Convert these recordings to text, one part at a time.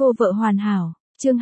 Cô vợ hoàn hảo, chương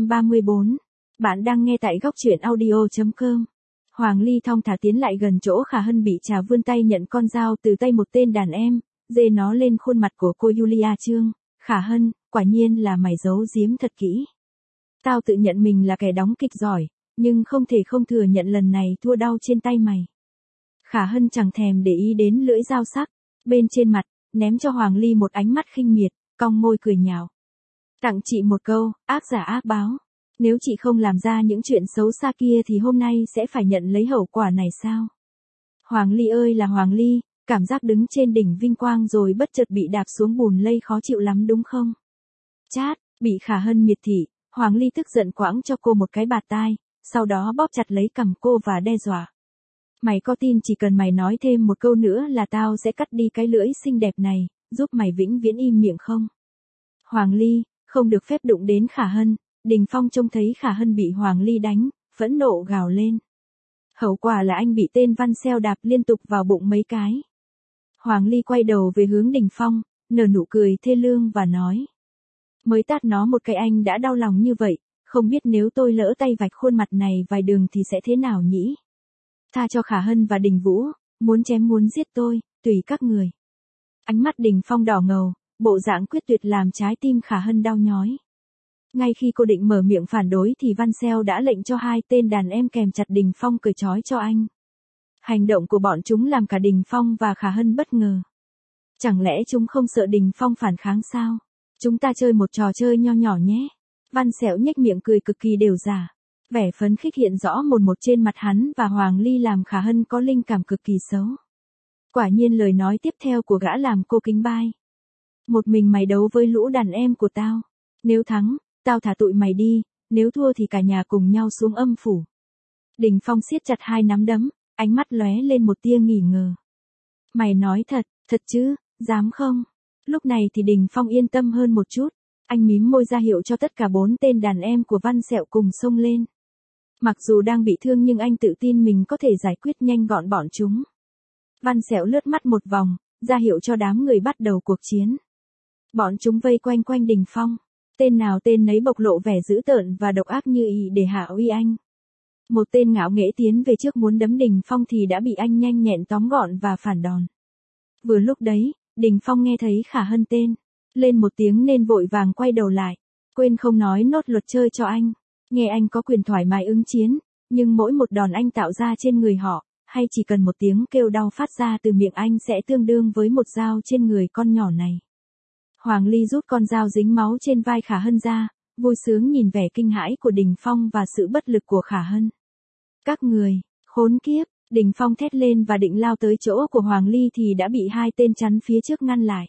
234. Bạn đang nghe tại góc truyện audio.com. Hoàng Ly thong thả tiến lại gần chỗ Khả Hân bị trà, vươn tay nhận con dao từ tay một tên đàn em, dê nó lên khuôn mặt của cô Yulia Trương. Khả Hân, quả nhiên là mày giấu giếm thật kỹ. Tao tự nhận mình là kẻ đóng kịch giỏi, nhưng không thể không thừa nhận lần này thua đau trên tay mày. Khả Hân chẳng thèm để ý đến lưỡi dao sắc bên trên mặt, ném cho Hoàng Ly một ánh mắt khinh miệt, cong môi cười nhạo. Tặng chị một câu, ác giả ác báo. Nếu chị không làm ra những chuyện xấu xa kia thì hôm nay sẽ phải nhận lấy hậu quả này sao? Hoàng Ly ơi là Hoàng Ly, cảm giác đứng trên đỉnh vinh quang rồi bất chợt bị đạp xuống bùn lây khó chịu lắm đúng không? Chát, bị Khả Hân miệt thị, Hoàng Ly tức giận quãng cho cô một cái bạt tai, sau đó bóp chặt lấy cằm cô và đe dọa. Mày có tin chỉ cần mày nói thêm một câu nữa là tao sẽ cắt đi cái lưỡi xinh đẹp này, giúp mày vĩnh viễn im miệng không? Hoàng Ly, không được phép đụng đến Khả Hân. Đình Phong trông thấy Khả Hân bị Hoàng Ly đánh, phẫn nộ gào lên. Hậu quả là anh bị tên Văn Xeo đạp liên tục vào bụng mấy cái. Hoàng Ly quay đầu về hướng Đình Phong, nở nụ cười thê lương và nói. Mới tát nó một cái anh đã đau lòng như vậy, không biết nếu tôi lỡ tay vạch khuôn mặt này vài đường thì sẽ thế nào nhỉ? Tha cho Khả Hân và Đình Vũ, muốn chém muốn giết tôi, tùy các người. Ánh mắt Đình Phong đỏ ngầu, bộ dạng quyết tuyệt làm trái tim Khả Hân đau nhói. Ngay khi cô định mở miệng phản đối thì Văn Xeo đã lệnh cho hai tên đàn em kèm chặt Đình Phong cởi trói cho anh. Hành động của bọn chúng làm cả Đình Phong và Khả Hân bất ngờ. Chẳng lẽ chúng không sợ Đình Phong phản kháng sao? Chúng ta chơi một trò chơi nho nhỏ nhé. Văn Xeo nhếch miệng cười cực kỳ đều giả. Vẻ phấn khích hiện rõ một trên mặt hắn và Hoàng Ly làm Khả Hân có linh cảm cực kỳ xấu. Quả nhiên lời nói tiếp theo của gã làm cô kính bai. Một mình mày đấu với lũ đàn em của tao. Nếu thắng, tao thả tụi mày đi, nếu thua thì cả nhà cùng nhau xuống âm phủ. Đình Phong siết chặt hai nắm đấm, ánh mắt lóe lên một tia nghỉ ngờ. Mày nói thật, thật chứ, dám không? Lúc này thì Đình Phong yên tâm hơn một chút, anh mím môi ra hiệu cho tất cả 4 tên đàn em của Văn Xẹo cùng xông lên. Mặc dù đang bị thương nhưng anh tự tin mình có thể giải quyết nhanh gọn bọn chúng. Văn Xẹo lướt mắt một vòng, ra hiệu cho đám người bắt đầu cuộc chiến. Bọn chúng vây quanh quanh Đình Phong. Tên nào tên nấy bộc lộ vẻ dữ tợn và độc ác như ý để hạ uy anh. Một tên ngạo nghễ tiến về trước muốn đấm Đình Phong thì đã bị anh nhanh nhẹn tóm gọn và phản đòn. Vừa lúc đấy, Đình Phong nghe thấy Khả Hân tên lên một tiếng nên vội vàng quay đầu lại, quên không nói nốt luật chơi cho anh. Nghe anh có quyền thoải mái ứng chiến, nhưng mỗi một đòn anh tạo ra trên người họ, hay chỉ cần một tiếng kêu đau phát ra từ miệng anh sẽ tương đương với một dao trên người con nhỏ này. Hoàng Ly rút con dao dính máu trên vai Khả Hân ra, vui sướng nhìn vẻ kinh hãi của Đình Phong và sự bất lực của Khả Hân. Các người, khốn kiếp, Đình Phong thét lên và định lao tới chỗ của Hoàng Ly thì đã bị hai tên chắn phía trước ngăn lại.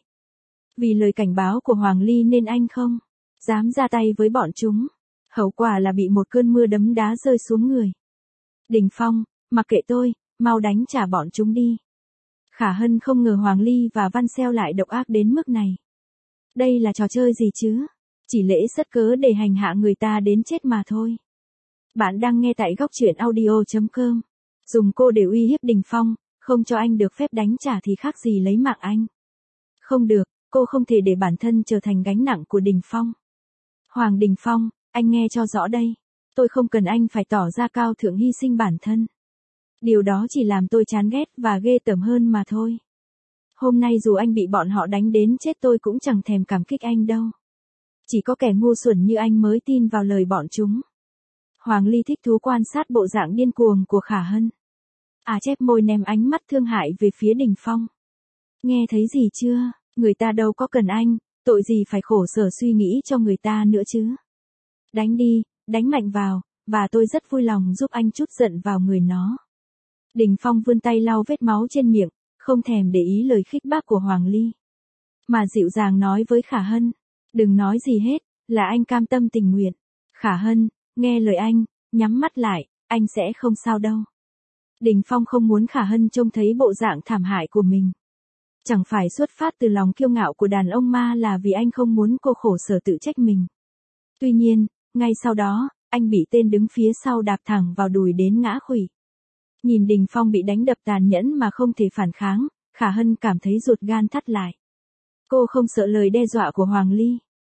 Vì lời cảnh báo của Hoàng Ly nên anh không dám ra tay với bọn chúng. Hậu quả là bị một cơn mưa đấm đá rơi xuống người. Đình Phong, mặc kệ tôi, mau đánh trả bọn chúng đi. Khả Hân không ngờ Hoàng Ly và Văn Xeo lại độc ác đến mức này. Đây là trò chơi gì chứ? Chỉ lễ sất cớ để hành hạ người ta đến chết mà thôi. Bạn đang nghe tại góc truyện audio.com. Dùng cô để uy hiếp Đình Phong, không cho anh được phép đánh trả thì khác gì lấy mạng anh. Không được, cô không thể để bản thân trở thành gánh nặng của Đình Phong. Hoàng Đình Phong, anh nghe cho rõ đây. Tôi không cần anh phải tỏ ra cao thượng hy sinh bản thân. Điều đó chỉ làm tôi chán ghét và ghê tởm hơn mà thôi. Hôm nay dù anh bị bọn họ đánh đến chết tôi cũng chẳng thèm cảm kích anh đâu. Chỉ có kẻ ngu xuẩn như anh mới tin vào lời bọn chúng. Hoàng Ly thích thú quan sát bộ dạng điên cuồng của Khả Hân. Chép môi ném ánh mắt thương hại về phía Đình Phong. Nghe thấy gì chưa, người ta đâu có cần anh, tội gì phải khổ sở suy nghĩ cho người ta nữa chứ. Đánh đi, đánh mạnh vào, và tôi rất vui lòng giúp anh chút giận vào người nó. Đình Phong vươn tay lau vết máu trên miệng, không thèm để ý lời khích bác của Hoàng Ly. Mà dịu dàng nói với Khả Hân, đừng nói gì hết, là anh cam tâm tình nguyện. Khả Hân, nghe lời anh, nhắm mắt lại, anh sẽ không sao đâu. Đình Phong không muốn Khả Hân trông thấy bộ dạng thảm hại của mình. Chẳng phải xuất phát từ lòng kiêu ngạo của đàn ông mà là vì anh không muốn cô khổ sở tự trách mình. Tuy nhiên, ngay sau đó, anh bị tên đứng phía sau đạp thẳng vào đùi đến ngã khuỵu. Nhìn Đình Phong bị đánh đập tàn nhẫn mà không thể phản kháng, Khả Hân cảm thấy ruột gan thắt lại. Cô không sợ lời đe dọa của Hoàng Ly.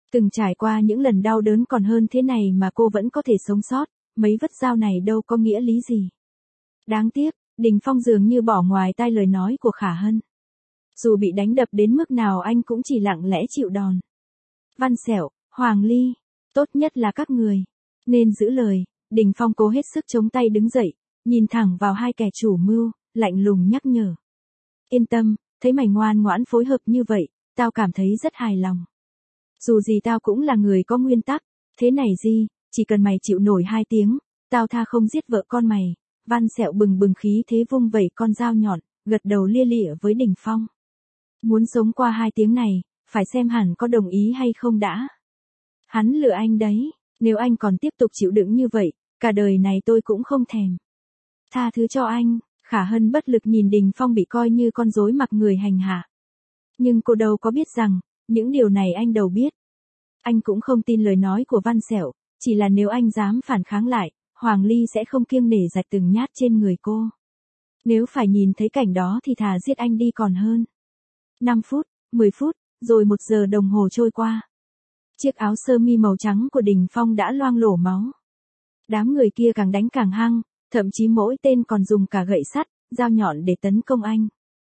Từng trải qua những lần đau đớn còn hơn thế này mà cô vẫn có thể sống sót, mấy vết dao này đâu có nghĩa lý gì. Đáng tiếc, Đình Phong dường như bỏ ngoài tai lời nói của Khả Hân. Dù bị đánh đập đến mức nào anh cũng chỉ lặng lẽ chịu đòn. Văn Sẹo, Hoàng Ly, tốt nhất là các người nên giữ lời. Đình Phong cố hết sức chống tay đứng dậy, nhìn thẳng vào hai kẻ chủ mưu, lạnh lùng nhắc nhở. Yên tâm, thấy mày ngoan ngoãn phối hợp như vậy, tao cảm thấy rất hài lòng. Dù gì tao cũng là người có nguyên tắc, thế này gì, chỉ cần mày chịu nổi 2 tiếng, tao tha không giết vợ con mày. Văn Sẹo bừng bừng khí thế vung vẩy con dao nhọn, gật đầu lia lịa với Đình Phong. Muốn sống qua 2 tiếng này, phải xem hẳn có đồng ý hay không đã. Hắn lừa anh đấy, nếu anh còn tiếp tục chịu đựng như vậy, cả đời này tôi cũng không thèm. Tha thứ cho anh. Khả Hân bất lực nhìn Đình Phong bị coi như con rối mặc người hành hạ. Nhưng cô đâu có biết rằng, những điều này anh đâu biết. Anh cũng không tin lời nói của Văn Sẹo, chỉ là nếu anh dám phản kháng lại, Hoàng Ly sẽ không kiêng nể rạch từng nhát trên người cô. Nếu phải nhìn thấy cảnh đó thì thà giết anh đi còn hơn. 5 phút, 10 phút, rồi 1 giờ đồng hồ trôi qua. Chiếc áo sơ mi màu trắng của Đình Phong đã loang lổ máu. Đám người kia càng đánh càng hăng, thậm chí mỗi tên còn dùng cả gậy sắt, dao nhọn để tấn công anh.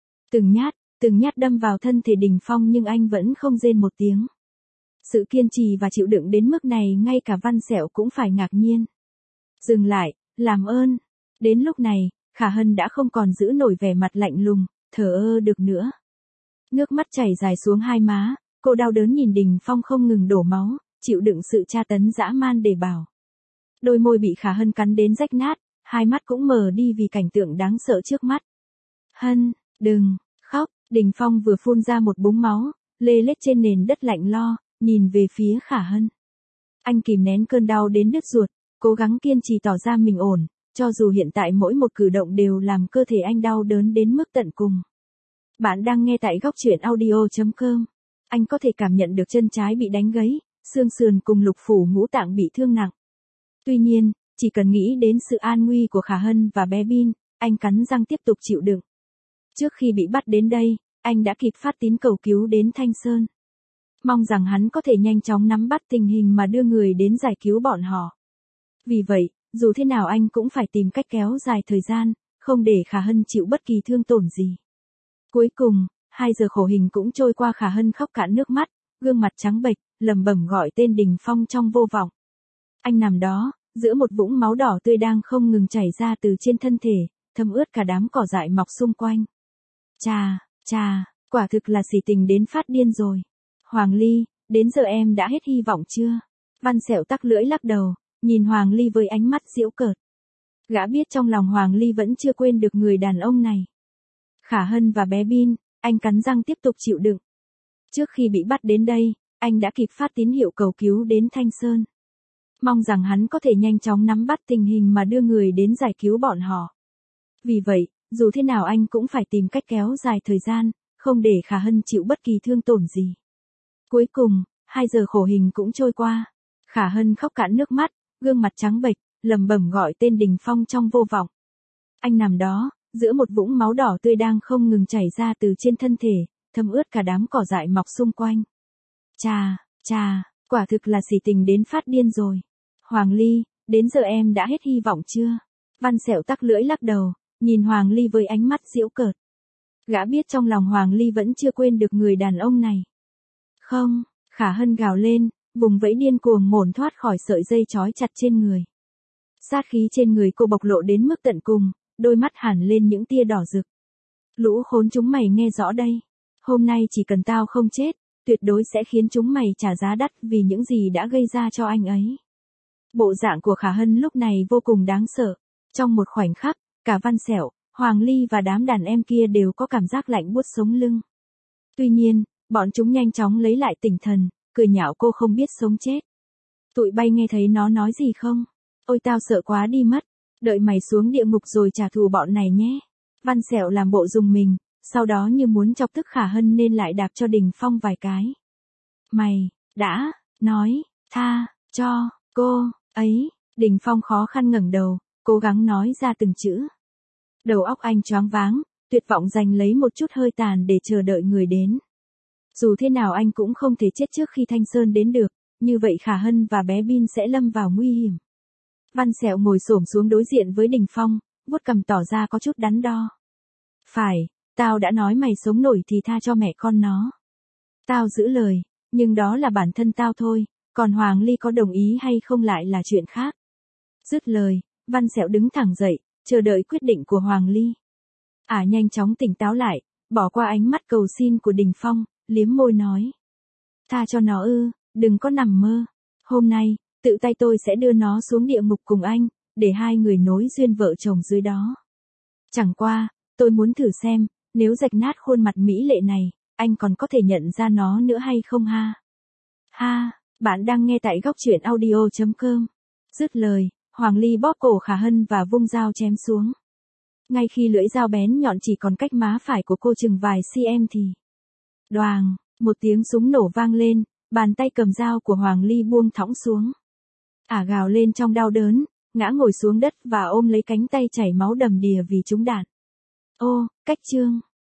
Từng nhát đâm vào thân thể Đình Phong nhưng anh vẫn không rên một tiếng. Sự kiên trì và chịu đựng đến mức này ngay cả Văn Sẹo cũng phải ngạc nhiên. Dừng lại, làm ơn. Đến lúc này, Khả Hân đã không còn giữ nổi vẻ mặt lạnh lùng, thờ ơ được nữa. Nước mắt chảy dài xuống hai má, cô đau đớn nhìn Đình Phong không ngừng đổ máu, chịu đựng sự tra tấn dã man để bảo. Đôi môi bị Khả Hân cắn đến rách nát, hai mắt cũng mờ đi vì cảnh tượng đáng sợ trước mắt. Hân, đừng khóc. Đình Phong vừa phun ra một búng máu, lê lết trên nền đất lạnh lo, nhìn về phía Khả Hân. Anh kìm nén cơn đau đến đứt ruột, cố gắng kiên trì tỏ ra mình ổn, cho dù hiện tại mỗi một cử động đều làm cơ thể anh đau đớn đến mức tận cùng. Bạn đang nghe tại góc truyện audio.com. Anh có thể cảm nhận được chân trái bị đánh gãy, xương sườn cùng lục phủ ngũ tạng bị thương nặng. Tuy nhiên, chỉ cần nghĩ đến sự an nguy của Khả Hân và bé Bin, anh cắn răng tiếp tục chịu đựng. Trước khi bị bắt đến đây, anh đã kịp phát tín cầu cứu đến Thanh Sơn. Mong rằng hắn có thể nhanh chóng nắm bắt tình hình mà đưa người đến giải cứu bọn họ. Vì vậy, dù thế nào anh cũng phải tìm cách kéo dài thời gian, không để Khả Hân chịu bất kỳ thương tổn gì. Cuối cùng, 2 giờ khổ hình cũng trôi qua. Khả Hân khóc cạn nước mắt, gương mặt trắng bệch, lẩm bẩm gọi tên Đình Phong trong vô vọng. Anh nằm đó, giữa một vũng máu đỏ tươi đang không ngừng chảy ra từ trên thân thể, thấm ướt cả đám cỏ dại mọc xung quanh. Chà, quả thực là xỉ tình đến phát điên rồi. Hoàng Ly, đến giờ em đã hết hy vọng chưa? Văn Sẹo tắc lưỡi lắc đầu, nhìn Hoàng Ly với ánh mắt giễu cợt. Gã biết trong lòng Hoàng Ly vẫn chưa quên được người đàn ông này. Khả Hân và bé Bin, anh cắn răng tiếp tục chịu đựng. Trước khi bị bắt đến đây, anh đã kịp phát tín hiệu cầu cứu đến Thanh Sơn. Mong rằng hắn có thể nhanh chóng nắm bắt tình hình mà đưa người đến giải cứu bọn họ. Vì vậy, dù thế nào anh cũng phải tìm cách kéo dài thời gian, không để Khả Hân chịu bất kỳ thương tổn gì. Cuối cùng, 2 giờ khổ hình cũng trôi qua. Khả Hân khóc cạn nước mắt, gương mặt trắng bệch, lẩm bẩm gọi tên Đình Phong trong vô vọng. Anh nằm đó, giữa một vũng máu đỏ tươi đang không ngừng chảy ra từ trên thân thể, thấm ướt cả đám cỏ dại mọc xung quanh. Chà, quả thực là xỉ tình đến phát điên rồi. Hoàng Ly, đến giờ em đã hết hy vọng chưa? Văn Sẹo tắc lưỡi lắc đầu, nhìn Hoàng Ly với ánh mắt giễu cợt. Gã biết trong lòng Hoàng Ly vẫn chưa quên được người đàn ông này. Không, Khả Hân gào lên, vùng vẫy điên cuồng mổn thoát khỏi sợi dây trói chặt trên người. Sát khí trên người cô bộc lộ đến mức tận cùng, đôi mắt hẳn lên những tia đỏ rực. Lũ khốn chúng mày nghe rõ đây. Hôm nay chỉ cần tao không chết, tuyệt đối sẽ khiến chúng mày trả giá đắt vì những gì đã gây ra cho anh ấy. Bộ dạng của Khả Hân lúc này vô cùng đáng sợ. Trong một khoảnh khắc, cả Văn Sẹo, Hoàng Ly và đám đàn em kia đều có cảm giác lạnh buốt sống lưng. Tuy nhiên, bọn chúng nhanh chóng lấy lại tinh thần, cười nhạo cô không biết sống chết. Tụi bay nghe thấy nó nói gì không? Ôi tao sợ quá đi mất. Đợi mày xuống địa ngục rồi trả thù bọn này nhé. Văn Sẹo làm bộ rùng mình, sau đó như muốn chọc tức Khả Hân nên lại đạp cho Đình Phong vài cái. Mày, đã, nói, tha, cho, cô, ấy. Đình Phong khó khăn ngẩng đầu, cố gắng nói ra từng chữ. Đầu óc anh choáng váng, tuyệt vọng giành lấy một chút hơi tàn để chờ đợi người đến. Dù thế nào anh cũng không thể chết trước khi Thanh Sơn đến được, như vậy Khả Hân và bé Bin sẽ lâm vào nguy hiểm. Văn Sẹo ngồi xổm xuống đối diện với Đình Phong, vuốt cằm tỏ ra có chút đắn đo. Phải, tao đã nói mày sống nổi thì tha cho mẹ con nó. Tao giữ lời, nhưng đó là bản thân tao thôi, còn Hoàng Ly có đồng ý hay không lại là chuyện khác. Dứt lời, Văn Sẹo đứng thẳng dậy, chờ đợi quyết định của Hoàng Ly. Nhanh chóng tỉnh táo lại, bỏ qua ánh mắt cầu xin của Đình Phong, liếm môi nói. Tha cho nó ư, đừng có nằm mơ. Hôm nay, tự tay tôi sẽ đưa nó xuống địa ngục cùng anh, để hai người nối duyên vợ chồng dưới đó. Chẳng qua, tôi muốn thử xem, nếu rạch nát khuôn mặt mỹ lệ này, anh còn có thể nhận ra nó nữa hay không ha? Ha, bạn đang nghe tại góc truyện audio.com. Dứt lời, Hoàng Ly bóp cổ Khả Hân và vung dao chém xuống. Ngay khi lưỡi dao bén nhọn chỉ còn cách má phải của cô chừng vài cm thì... Đoàng, một tiếng súng nổ vang lên, bàn tay cầm dao của Hoàng Ly buông thõng xuống. Gào lên trong đau đớn, ngã ngồi xuống đất và ôm lấy cánh tay chảy máu đầm đìa vì trúng đạn. Ô, cách chương.